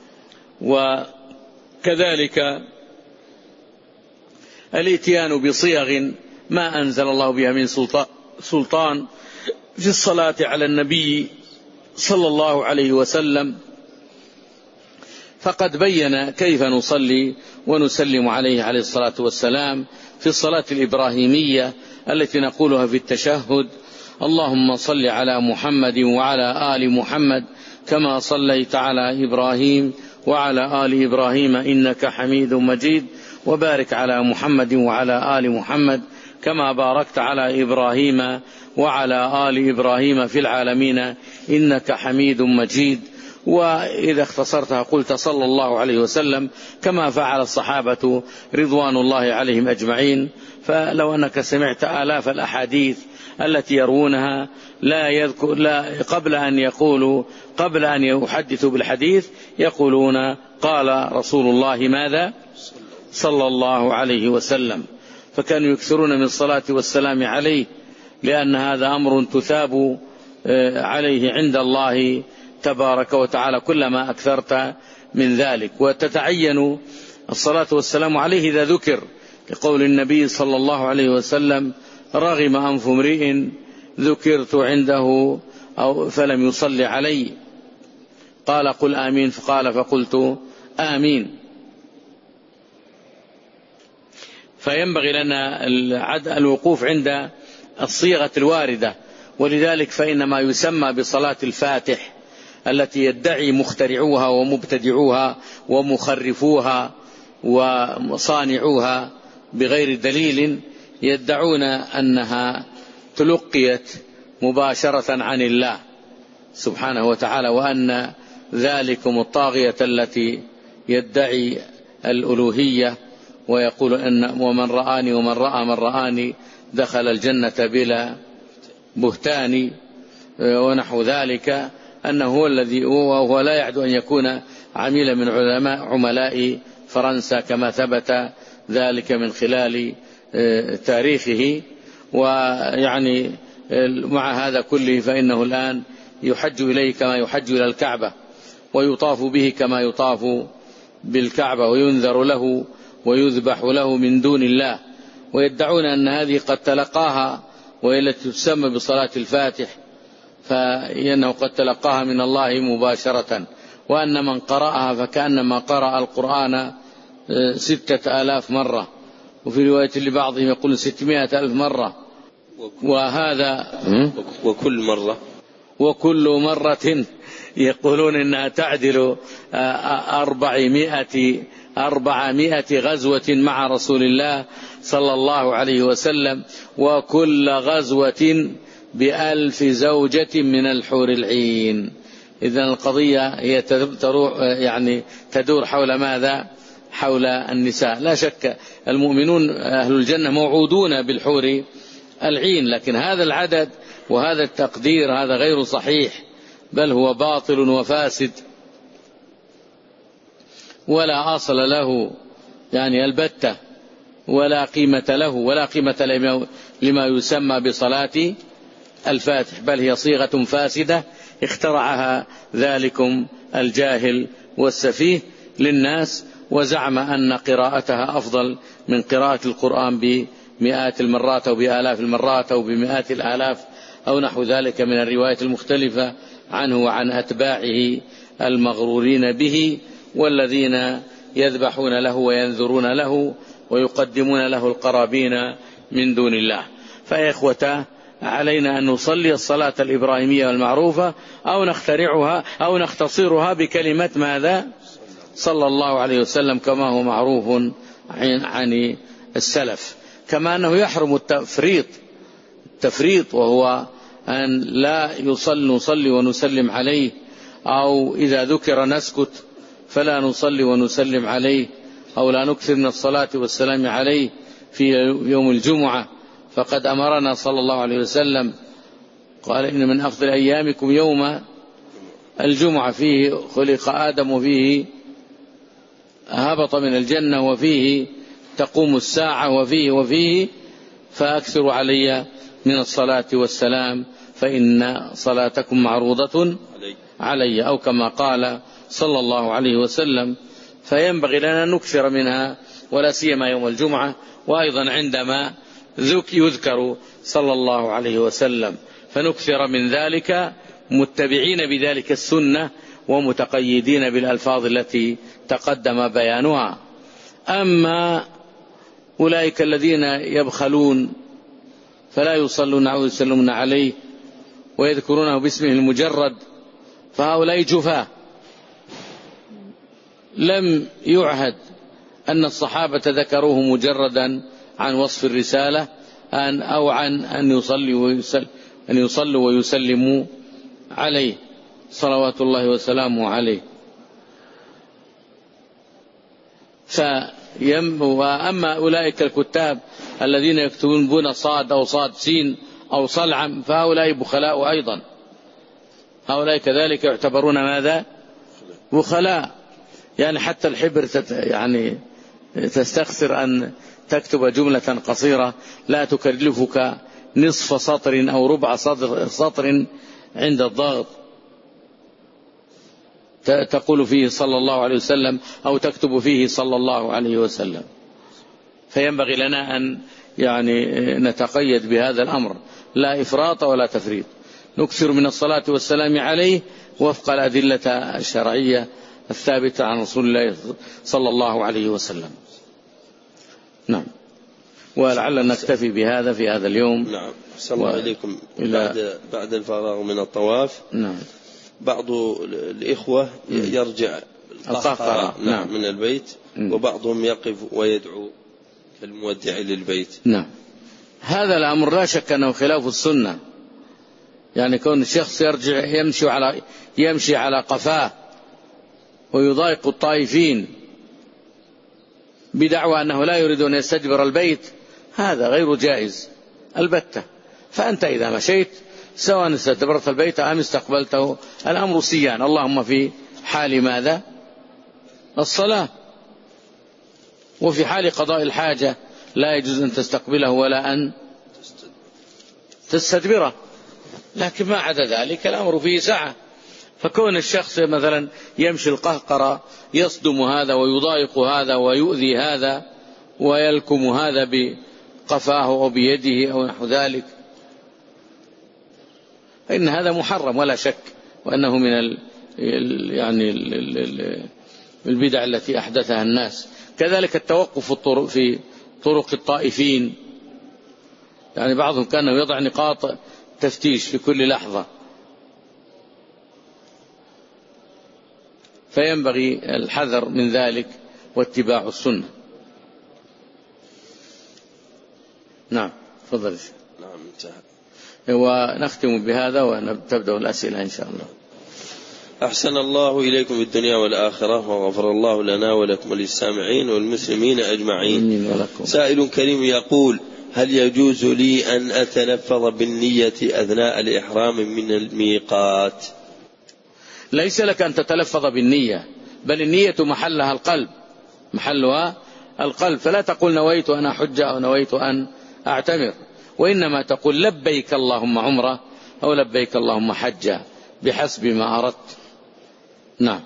وكذلك الاتيان بصيغ ما أنزل الله بها من سلطان في الصلاة على النبي صلى الله عليه وسلم، فقد بين كيف نصلي ونسلم عليه عليه الصلاة والسلام في الصلاة الإبراهيمية التي نقولها في التشهد: اللهم صل على محمد وعلى آل محمد كما صليت على إبراهيم وعلى آل إبراهيم إنك حميد مجيد، وبارك على محمد وعلى آل محمد كما باركت على إبراهيم وعلى آل إبراهيم في العالمين إنك حميد مجيد. وإذا اختصرتها قلت صلى الله عليه وسلم كما فعل الصحابة رضوان الله عليهم أجمعين. فلو أنك سمعت آلاف الأحاديث التي يروونها لا يذكر لا قبل أن يقولوا قبل أن يحدثوا بالحديث يقولون قال رسول الله ماذا صلى الله عليه وسلم. فكانوا يكثرون من الصلاة والسلام عليه، لأن هذا أمر تثاب عليه عند الله تبارك وتعالى كلما أكثرت من ذلك. وتتعين الصلاة والسلام عليه إذا ذكر، لقول النبي صلى الله عليه وسلم: رغم أنف امرئ ذكرت عنده أو فلم يصلي علي، قال قل آمين، فقال فقلت آمين. فينبغي لنا الوقوف عند الصيغة الواردة. ولذلك فإن ما يسمى بصلاة الفاتح التي يدعي مخترعوها ومبتدعوها ومخرفوها وصانعوها بغير دليل يدعون أنها تلقيت مباشرة عن الله سبحانه وتعالى، وأن ذلكم الطاغية التي يدعي الألوهية ويقول أن ومن رآني ومن رأى من رآني دخل الجنة بلا بهتان ونحو ذلك، أنه هو الذي وهو لا يعد أن يكون عميلا من علماء عملاء فرنسا كما ثبت ذلك من خلال تاريخه. ويعني مع هذا كله فإنه الآن يحج إليه كما يحج إلى الكعبة، ويطاف به كما يطاف بالكعبة، وينذر له ويذبح له من دون الله، ويدعون أن هذه قد تلقاها وهي التي تسمى بصلاة الفاتح، فإنه قد تلقاها من الله مباشرة، وأن من قرأها فكأنما قرأ القرآن ستة آلاف مرة، وفي رواية لبعضهم يقول ستمائة ألف مرة. وهذا وكل مرة وكل مرة يقولون إنها تعدل أربعمائة أربعمائة غزوة مع رسول الله صلى الله عليه وسلم، وكل غزوة بألف زوجة من الحور العين. إذن القضية هي تروح يعني تدور حول ماذا؟ حول النساء. لا شك المؤمنون أهل الجنة موعودون بالحور العين، لكن هذا العدد وهذا التقدير هذا غير صحيح، بل هو باطل وفاسد ولا أصل له يعني البتة، ولا قيمة له ولا قيمة لما يسمى بصلاة الفاتح، بل هي صيغة فاسدة اخترعها ذلكم الجاهل والسفيه للناس، وزعم أن قراءتها أفضل من قراءة القرآن بمئات المرات أو بآلاف المرات أو بمئات الآلاف أو نحو ذلك من الروايات المختلفة عنه وعن أتباعه المغرورين به، والذين يذبحون له وينذرون له ويقدمون له القرابين من دون الله. فيا إخوة، علينا أن نصلي الصلاة الإبراهيمية المعروفة أو نخترعها أو نختصرها بكلمة ماذا؟ صلى الله عليه وسلم، كما هو معروف عن السلف. كما أنه يحرم التفريط التفريط وهو أن لا يصلي نصلي ونسلم عليه، أو إذا ذكر نسكت فلا نصلي ونسلم عليه، أو لا نكثر من الصلاة والسلام عليه في يوم الجمعة. فقد أمرنا صلى الله عليه وسلم قال إن من أفضل أيامكم يوم الجمعة، فيه خلق آدم وفيه هبط من الجنة وفيه تقوم الساعة وفيه وفيه فأكثروا علي من الصلاة والسلام فإن صلاتكم معروضة علي، أو كما قال صلى الله عليه وسلم. فينبغي لنا أن نكثر منها، ولا سيما يوم الجمعة، وأيضا عندما يذكر صلى الله عليه وسلم، فنكثر من ذلك متبعين بذلك السنة ومتقيدين بالألفاظ التي تقدم بيانها. أما أولئك الذين يبخلون فلا يصلون أو يسلمون عليه ويذكرونه باسمه المجرد، فهؤلاء جفاة. لم يعهد أن الصحابة ذكروه مجردا عن وصف الرسالة أن أو عن أن يصلي ويسل أن يصلوا ويسلموا عليه صلوات الله وسلامه عليه. وأما أولئك الكتاب الذين يكتبون بنا صاد أو صاد سين أو صلعم فهؤلاء بخلاء أيضا، هؤلاء كذلك يعتبرون ماذا؟ بخلاء. يعني حتى الحبر تت يعني تستخسر أن تكتب جملة قصيرة لا تكلفك نصف سطر أو ربع سطر عند الضغط تقول فيه صلى الله عليه وسلم أو تكتب فيه صلى الله عليه وسلم. فينبغي لنا أن يعني نتقيد بهذا الأمر، لا إفراط ولا تفريط، نكثر من الصلاة والسلام عليه وفق الأدلة الشرعية الثابتة عن رسول الله صلى الله عليه وسلم. نعم، ولعل نكتفي بهذا في هذا اليوم. نعم، صلى الله عليكم. بعد, بعد الفراغ من الطواف نعم بعض الإخوة يرجع القهقرة نعم. نعم من البيت م. وبعضهم يقف ويدعو كالمودع للبيت. نعم، هذا الأمر لا شك أنه خلاف السنة. يعني كون الشخص يرجع يمشي على يمشي على قفاه ويضايق الطائفين بدعوى أنه لا يريد أن يستجبر البيت، هذا غير جائز البتة. فأنت إذا مشيت سواء استدبرت البيت أم استقبلته الأمر سيان، اللهم في حال ماذا؟ الصلاة. وفي حال قضاء الحاجة لا يجوز أن تستقبله ولا أن تستدبره، لكن ما عدا ذلك الأمر فيه سعة. فكون الشخص مثلا يمشي القهقرة يصدم هذا ويضايق هذا ويؤذي هذا ويلكم هذا بقفاه أو بيده أو نحو ذلك، فإن هذا محرم ولا شك، وأنه من ال يعني ال ال البدع التي أحدثها الناس. كذلك التوقف الطرق في طرق الطائفين، يعني بعضهم كان يضع نقاط تفتيش في كل لحظة، فينبغي الحذر من ذلك واتباع السنة. نعم، تفضل. نعم، انتهى. ونختم بهذا وتبدأ الأسئلة إن شاء الله. أحسن الله إليكم الدنيا والآخرة، وغفر الله لنا ولكم وللسامعين والمسلمين أجمعين. سائل كريم يقول: هل يجوز لي أن أتلفظ بالنية أثناء الإحرام من الميقات؟ ليس لك أن تتلفظ بالنية، بل النية محلها القلب، محلها القلب. فلا تقول نويت أن أحج أو نويت أن أعتمر، وإنما تقول لبيك اللهم عمرة أو لبيك اللهم حجة بحسب ما أردت. نعم.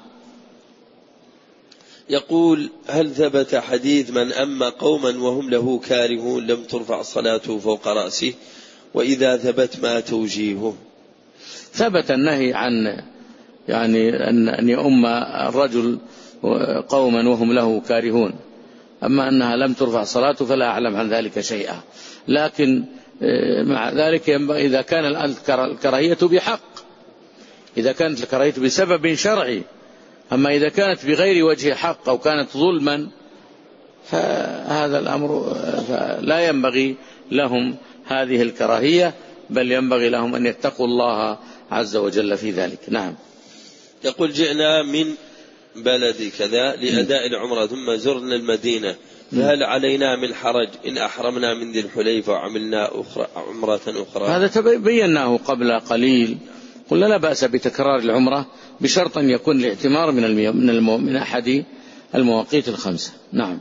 يقول: هل ثبت حديث من أما قوما وهم له كارهون لم ترفع صلاته فوق رأسه؟ وإذا ثبت ما توجيهه؟ ثبت النهي عن يعني أن يؤم الرجل قوما وهم له كارهون، أما أنها لم ترفع صلاته فلا أعلم عن ذلك شيئا. لكن مع ذلك ينبغي إذا كان الكراهية بحق، إذا كانت الكراهية بسبب شرعي. أما إذا كانت بغير وجه حق أو كانت ظلما فهذا الأمر لا ينبغي لهم هذه الكراهية، بل ينبغي لهم أن يتقوا الله عز وجل في ذلك. نعم. يقول جئنا من بلد كذا لأداء العمرة ثم زرنا المدينة، فهل علينا من حرج إن أحرمنا من ذي الحليفة وعملنا أخرى عمرة أخرى؟ هذا تبيناه قبل قليل، قلنا لا بأس بتكرار العمرة بشرط أن يكون الاعتمار من المي... من, المو... من أحد المواقيت الخمسة. نعم.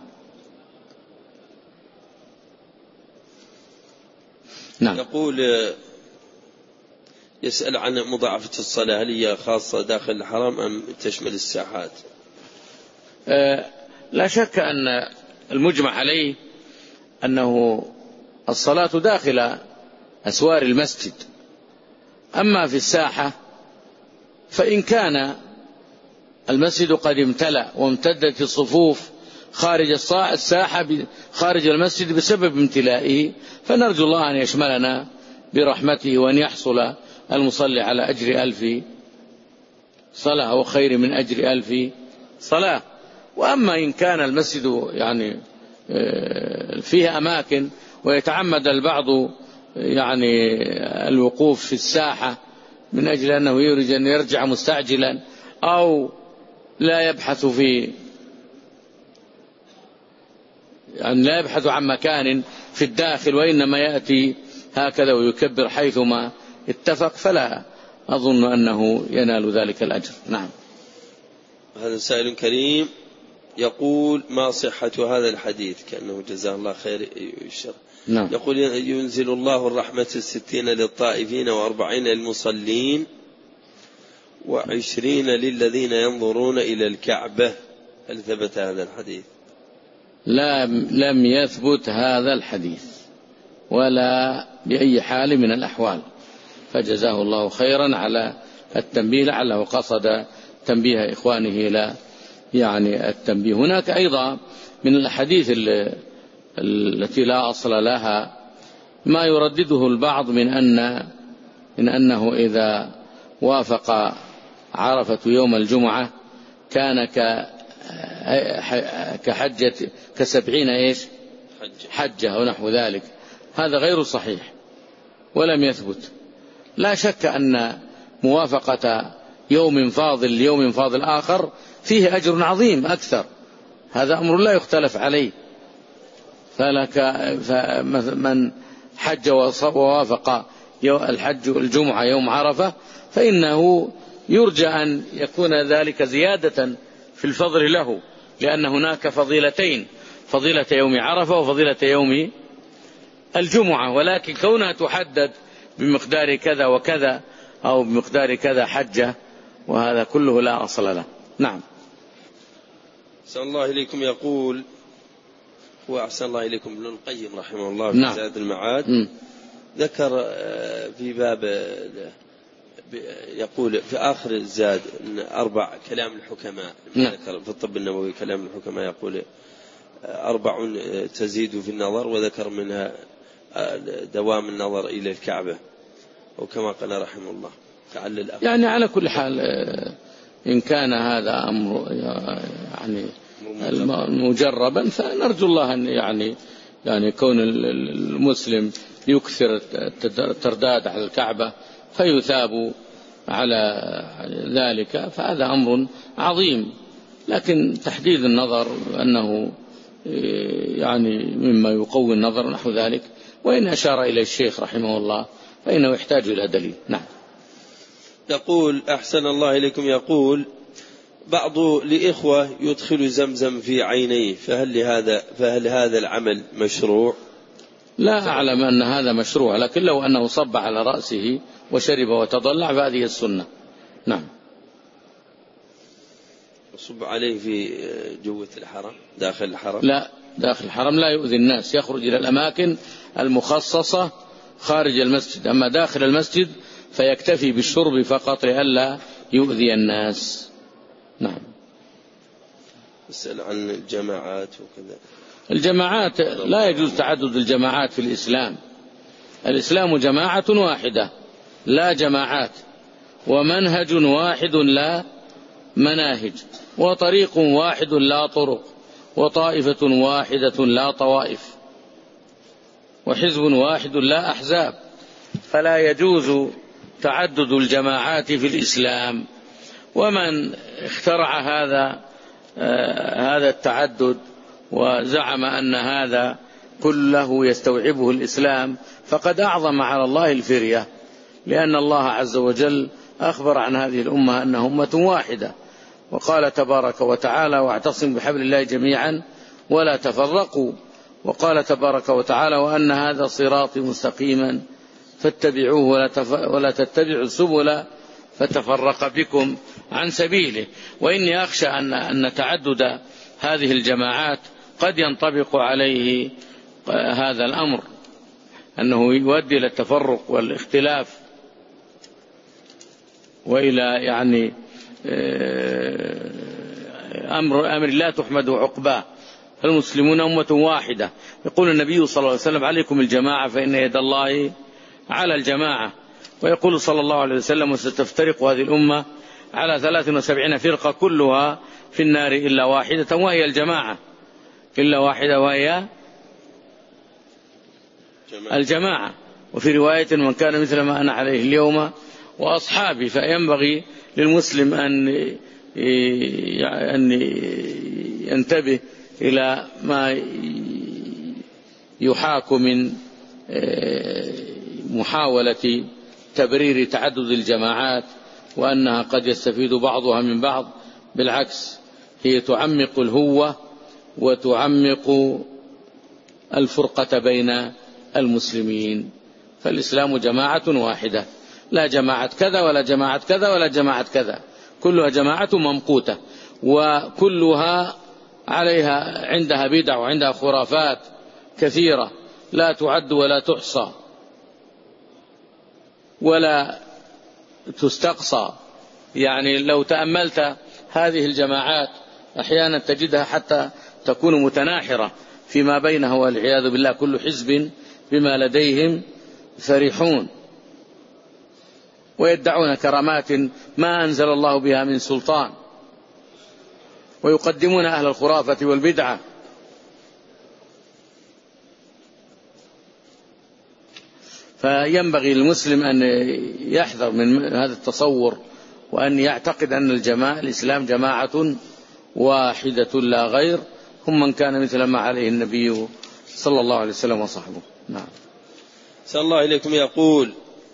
نعم. يقول يسأل عن مضاعفة الصلاة، هل هي خاصة داخل الحرم أم تشمل الساحات؟ أه لا شك أن المجمع عليه أنه الصلاة داخل أسوار المسجد، أما في الساحة فإن كان المسجد قد امتلأ وامتدت الصفوف خارج الساحة خارج المسجد بسبب امتلائه، فنرجو الله أن يشملنا برحمته وأن يحصل المصلي على أجر ألف صلاة وخير من أجر ألف صلاة. وأما إن كان المسجد يعني فيه أماكن ويتعمد البعض يعني الوقوف في الساحة من أجل أنه يريد أن يرجع مستعجلا، أو لا يبحث في يعني لا يبحث عن مكان في الداخل وإنما يأتي هكذا ويكبر حيثما اتفق، فلا أظن أنه ينال ذلك الأجر. نعم. هذا سائل كريم يقول ما صحة هذا الحديث، كأنه جزاه الله خير الشر. نعم. يقول ينزل الله الرحمة الستين للطائفين وأربعين للمصلين وعشرين للذين ينظرون إلى الكعبة، هل ثبت هذا الحديث؟ لا، لم يثبت هذا الحديث ولا بأي حال من الأحوال، فجزاه الله خيرا على التنبيه، لعله قصد تنبيه إخوانه إلى يعني التنبيه. هناك أيضا من الحديث التي لا أصل لها ما يردده البعض من أن من أنه إذا وافق عرفة يوم الجمعة كان كحجة كسبعين إيش حجة ونحو ذلك. هذا غير صحيح ولم يثبت. لا شك أن موافقة يوم فاضل ليوم فاضل آخر فيه أجر عظيم أكثر، هذا أمر لا يختلف عليه. فلك فمن حج ووافق الحج الجمعة يوم عرفة فإنه يرجى أن يكون ذلك زيادة في الفضل له، لأن هناك فضيلتين، فضيلة يوم عرفة وفضيلة يوم الجمعة، ولكن كونها تحدد بمقدار كذا وكذا أو بمقدار كذا حجة، وهذا كله لا أصل له. نعم. أحسن الله إليكم. يقول وأحسن الله إليكم ابن القيم رحمه الله في نعم. زاد المعاد م. ذكر في باب يقول في آخر الزاد إن أربع كلام الحكماء، نعم. ذكر في الطب النبوي كلام الحكماء يقول أربع تزيد في النظر، وذكر منها دوام النظر إلى الكعبة، وكما قال رحمه الله تعلل. يعني على كل حال إن كان هذا أمر يعني مجربا فنرجو الله أن يعني يعني كون المسلم يكثر الترداد على الكعبة فيثاب على ذلك، فهذا أمر عظيم. لكن تحديد النظر أنه يعني مما يقوي النظر نحو ذلك، وإن أشار إلى الشيخ رحمه الله فإنه يحتاج إلى دليل. نعم. يقول أحسن الله إليكم، يقول بعض لإخوة يدخل زمزم في عينيه، فهل هذا فهل هذا العمل مشروع؟ لا أعلم أن هذا مشروع، لكن لو أنه صب على رأسه وشرب وتضلع فهذه السنة. نعم. صب عليه في جوة الحرم داخل الحرم؟ لا، داخل الحرم لا يؤذي الناس، يخرج إلى الأماكن المخصصة خارج المسجد، أما داخل المسجد فيكتفي بالشرب فقط لئلا يؤذي الناس. نعم. اسأل عن الجماعات وكذا. الجماعات لا يجوز تعدد الجماعات في الإسلام. الإسلام جماعة واحدة لا جماعات، ومنهج واحد لا مناهج، وطريق واحد لا طرق، وطائفة واحدة لا طوائف، وحزب واحد لا أحزاب، فلا يجوز تعدد الجماعات في الإسلام. ومن اخترع هذا هذا التعدد وزعم أن هذا كله يستوعبه الإسلام فقد أعظم على الله الفرية، لأن الله عز وجل أخبر عن هذه الأمة أنها أمة واحدة، وقال تبارك وتعالى: واعتصموا بحبل الله جميعا ولا تفرقوا. وقال تبارك وتعالى: وأن هذا صراطي مستقيما فاتبعوه ولا تتبعوا السبل فتفرق بكم عن سبيله. وإني أخشى أن أن تعدد هذه الجماعات قد ينطبق عليه هذا الأمر، أنه يؤدي إلى التفرق والاختلاف وإلى يعني أمر أمر لا تحمد عقباه. المسلمون أمة واحدة. يقول النبي صلى الله عليه وسلم: عليكم الجماعة فإن يد الله على الجماعة. ويقول صلى الله عليه وسلم: وستفترق هذه الأمة على ثلاث وسبعين فرقة كلها في النار إلا واحدة وهي الجماعة، إلا واحدة وهي الجماعة. وفي رواية: من كان مثل ما أنا عليه اليوم وأصحابي. فينبغي للمسلم أن أن ينتبه إلى ما يحاك من محاولة تبرير تعدد الجماعات، وأنها قد يستفيد بعضها من بعض. بالعكس، هي تعمق الهوة وتعمق الفرقة بين المسلمين. فالإسلام جماعة واحدة، لا جماعة كذا ولا جماعة كذا ولا جماعة كذا، كلها جماعة ممقوتة، وكلها عليها عندها بدع وعندها خرافات كثيرة لا تعد ولا تحصى ولا تستقصى. يعني لو تأملت هذه الجماعات أحيانا تجدها حتى تكون متناحرة فيما بينها، والعياذ بالله. كل حزب بما لديهم فرحون، ويدعون كرامات ما أنزل الله بها من سلطان، ويقدمون أهل الخرافة والبدعة. فينبغي للمسلم أن يحذر من هذا التصور، وأن يعتقد أن الجماعة الإسلام جماعة واحدة لا غير، هم من كان مثل ما عليه النبي صلى الله عليه وسلم وصحبه. نعم. صلى الله عليكم. يقول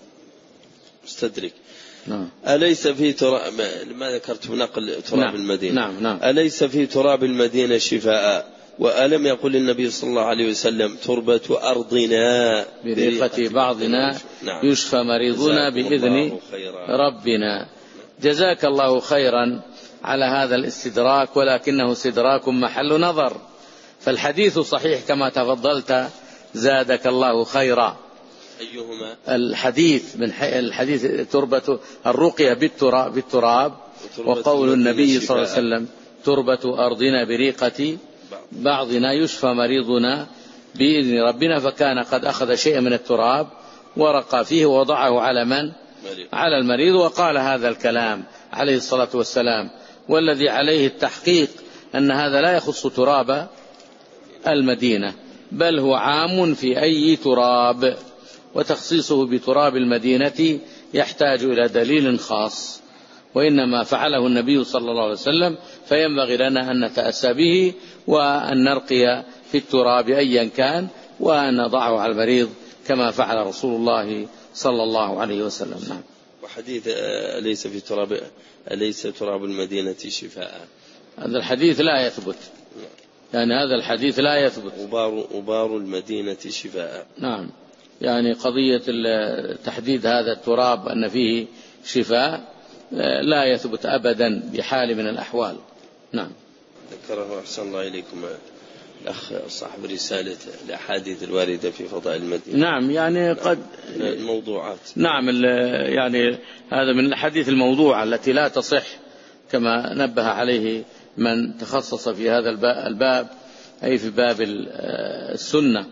مستدرك: نعم. أليس في تراب، ما ذكرت نقل تراب نعم. المدينة، نعم. نعم. أليس في تراب المدينة شفاء؟ وألم يقول النبي صلى الله عليه وسلم: تربة أرضنا بريقة بعضنا نعم. يشفى مريضنا بإذن ربنا. جزاك الله خيرا على هذا الاستدراك، ولكنه استدراك محل نظر. فالحديث صحيح كما تفضلت، زادك الله خيرا. أيهما؟ الحديث من الحديث تربة الرقية بالتراب, بالتراب وقول النبي صلى الله عليه وسلم: تربة أرضنا بريقة بعضنا يشفى مريضنا بإذن ربنا. فكان قد أخذ شيئا من التراب ورقى فيه ووضعه على من؟ على المريض، وقال هذا الكلام عليه الصلاة والسلام. والذي عليه التحقيق أن هذا لا يخص تراب المدينة، بل هو عام في أي تراب، وتخصيصه بتراب المدينة يحتاج إلى دليل خاص، وإنما فعله النبي صلى الله عليه وسلم، فينبغي لنا أن نتأسى به وأن نرقي في التراب أيا كان، وأن نضعه على المريض كما فعل رسول الله صلى الله عليه وسلم. نعم. وحديث أليس في تراب أليس تراب المدينة شفاء، هذا الحديث لا يثبت، يعني هذا الحديث لا يثبت. أبار, أبار المدينة شفاء. نعم. يعني قضية تحديد هذا التراب أن فيه شفاء لا يثبت أبدا بحال من الأحوال. نعم. ذكره أحسن الله إليكم الأخ صاحب رسالة الأحاديث الواردة في فضائل المدينة. نعم. يعني قد الموضوعات. نعم. يعني هذا من الحديث الموضوع التي لا تصح، كما نبه عليه من تخصص في هذا الباب، أي في باب السنة،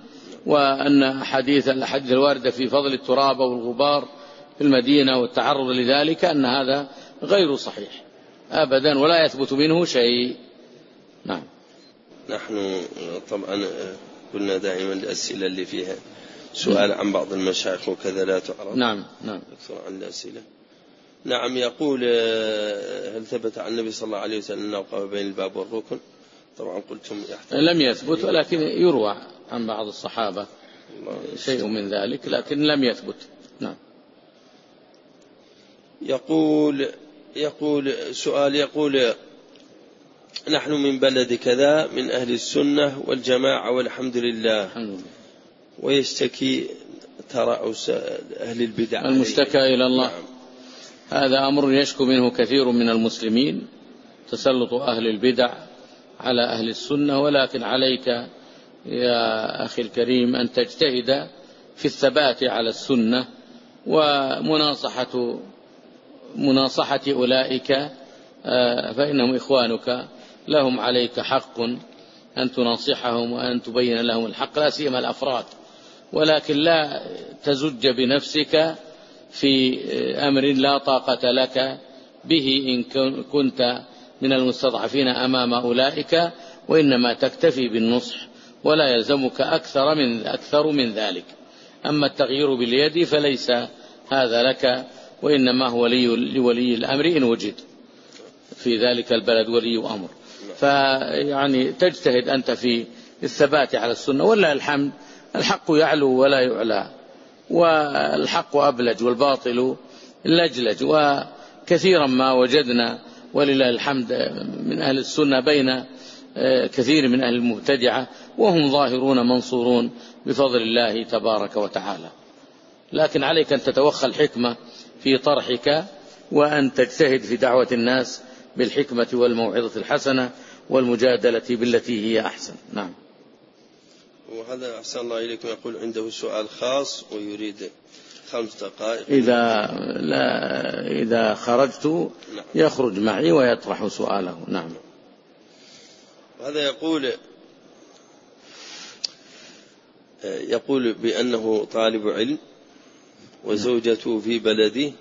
وأن حديث الحديث الواردة في فضل التراب والغبار في المدينة والتعرض لذلك أن هذا غير صحيح أبدا، ولا يثبت منه شيء. نعم. نحن طبعا قلنا دائما الأسئلة اللي فيها سؤال عن بعض المشايخ وكذا لا تعرض. نعم نعم أكثر عن الأسئلة. نعم. يقول هل ثبت عن النبي صلى الله عليه وسلم أنه وقف بين الباب والركن؟ طبعا قلتم لم يثبت، ولكن يروى عن بعض الصحابة شيء من ذلك، لكن لم يثبت. نعم. يقول يقول سؤال يقول نحن من بلد كذا من أهل السنة والجماعة والحمد لله، ويشتكي ترأس أهل البدع المشتكى إلى الله. نعم. هذا أمر يشكو منه كثير من المسلمين، تسلط أهل البدع على أهل السنة، ولكن عليك يا أخي الكريم أن تجتهد في الثبات على السنة ومناصحة مناصحة أولئك، فإنهم إخوانك، لهم عليك حق أن تناصحهم وأن تبين لهم الحق، لا سيما الأفراد، ولكن لا تزج بنفسك في أمر لا طاقة لك به إن كنت من المستضعفين أمام أولئك، وإنما تكتفي بالنصح ولا يلزمك أكثر من أكثر من ذلك. أما التغيير باليد فليس هذا لك، وإنما هو لولي الأمر إن وجد في ذلك البلد ولي أمر. فيعني تجتهد أنت في الثبات على السنة، ولا الحمد الحق يعلو ولا يعلى، والحق أبلج والباطل لجلج. وكثيرا ما وجدنا ولله الحمد من أهل السنة بين كثير من أهل المبتدعة، وهم ظاهرون منصورون بفضل الله تبارك وتعالى. لكن عليك أن تتوخى الحكمة في طرحك، وأن تجتهد في دعوة الناس بالحكمة والموعظة الحسنة والمجادلة بالتي هي أحسن. نعم. وهذا أحسن الله إليكم يقول عنده سؤال خاص ويريد خمس دقائق. إذا لا إذا خرجت يخرج معي ويطرح سؤاله. نعم. هذا يقول يقول بأنه طالب علم وزوجته في بلده،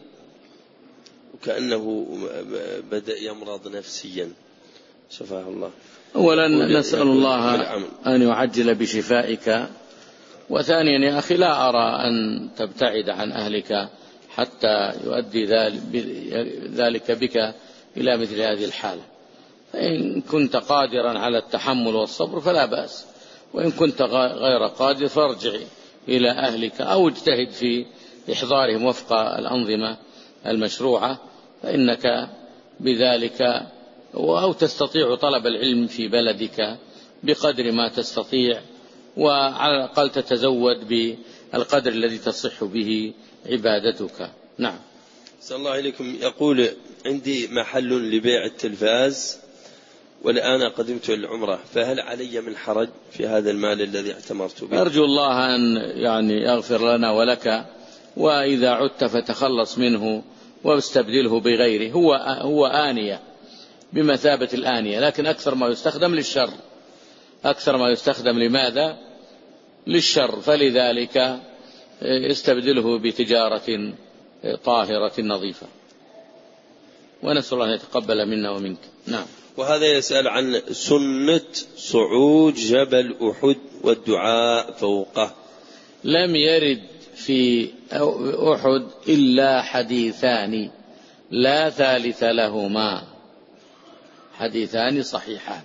وكأنه بدأ يمرض نفسيا شفاه الله. أولا نسأل الله أن يعجل بشفائك، وثانيا يا أخي لا أرى أن تبتعد عن أهلك حتى يؤدي ذلك بك إلى مثل هذه الحالة. فإن كنت قادرا على التحمل والصبر فلا بأس، وإن كنت غير قادر فارجع إلى أهلك أو اجتهد في إحضارهم وفق الأنظمة المشروعة، فإنك بذلك أو تستطيع طلب العلم في بلدك بقدر ما تستطيع، وعلى الأقل تتزود بالقدر الذي تصح به عبادتك. نعم. صلى الله عليكم. يقول عندي محل لبيع التلفاز والآن قدمت العمرة، فهل علي من حرج في هذا المال الذي اعتمرت به؟ أرجو الله أن يعني يغفر لنا ولك، وإذا عدت فتخلص منه واستبدله بغيره. هو هو آنية بمثابة الآنية، لكن أكثر ما يستخدم للشر. أكثر ما يستخدم لماذا؟ للشر، فلذلك استبدله بتجارة طاهرة نظيفة، ونسأل الله أن يتقبل منا ومنك. نعم. وهذا يسأل عن سنة صعود جبل أحد والدعاء فوقه. لم يرد في أحد إلا حديثان لا ثالث لهما، حديثان صحيحان.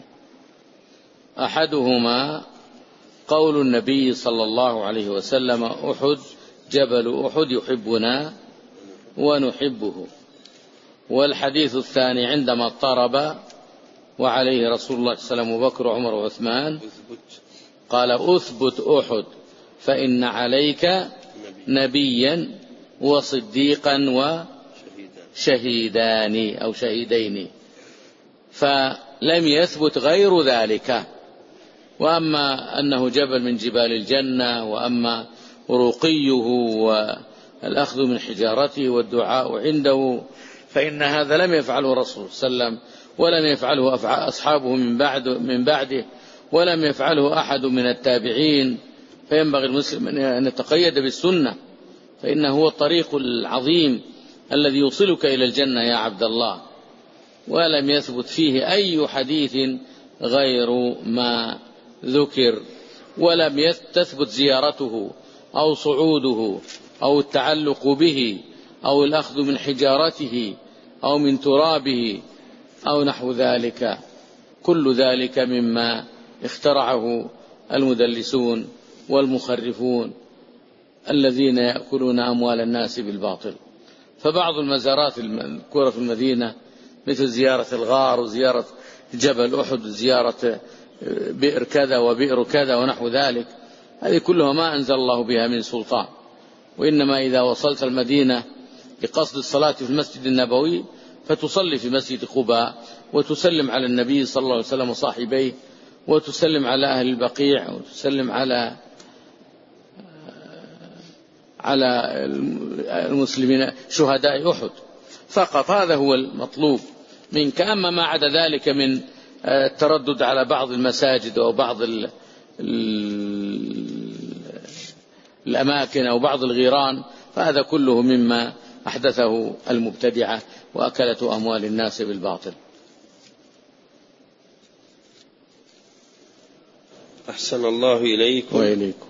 أحدهما قول النبي صلى الله عليه وسلم: أحد جبل أحد يحبنا ونحبه. والحديث الثاني عندما اضطرب وعليه رسول الله صلى الله عليه وسلم وبكر وعمر وعثمان قال: أثبت أحد فإن عليك نبيا وصديقا وشهيدان أو شهيدين. فلم يثبت غير ذلك. وأما أنه جبل من جبال الجنة، وأما رقيه والأخذ من حجارته والدعاء عنده، فإن هذا لم يفعله الرسول صلى الله عليه وسلم، ولم يفعله أصحابه من بعد من بعده، ولم يفعله أحد من التابعين. فينبغي المسلم أن يتقيد بالسنة، فإنه هو الطريق العظيم الذي يوصلك إلى الجنة يا عبد الله. ولم يثبت فيه أي حديث غير ما ذكر، ولم تثبت زيارته أو صعوده أو التعلق به أو الأخذ من حجارته أو من ترابه أو نحو ذلك، كل ذلك مما اخترعه المدلسون والمخرفون الذين يأكلون أموال الناس بالباطل. فبعض المزارات المذكورة في المدينة مثل زيارة الغار وزيارة جبل أحد وزيارة بئر كذا وبئر كذا ونحو ذلك، هذه كلها ما أنزل الله بها من سلطان، وإنما إذا وصلت المدينة بقصد الصلاة في المسجد النبوي فتصلي في مسجد قباء وتسلم على النبي صلى الله عليه وسلم وصاحبيه، وتسلم على أهل البقيع، وتسلم على على المسلمين شهداء أحد فقط. هذا هو المطلوب منك. أما ما عدا ذلك من التردد على بعض المساجد أو بعض الأماكن أو بعض الغيران فهذا كله مما أحدثه المبتدعة وأكلة أموال الناس بالباطل. أحسن الله إليكم وإليكم.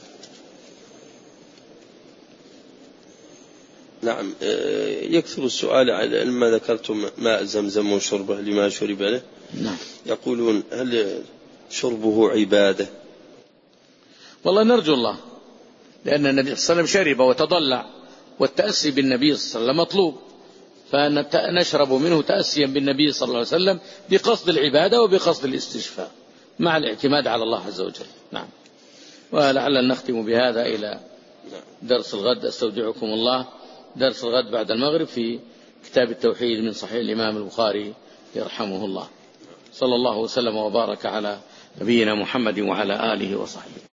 نعم، يكثر السؤال على ما ذكرتم ماء زمزم وشربه لما شرب له. نعم. يقولون هل شربه عبادة؟ والله نرجو الله، لأن النبي صلى الله عليه وسلم شرب وتضلع، والتأسي بالنبي صلى الله عليه وسلم مطلوب، فنشرب منه تأسيا بالنبي صلى الله عليه وسلم بقصد العبادة وبقصد الاستشفاء مع الاعتماد على الله عز وجل. نعم. ولعل نختم بهذا إلى درس الغد. أستودعكم الله. درس الغد بعد المغرب في كتاب التوحيد من صحيح الإمام البخاري يرحمه الله. صلى الله وسلم وبارك على نبينا محمد وعلى آله وصحبه.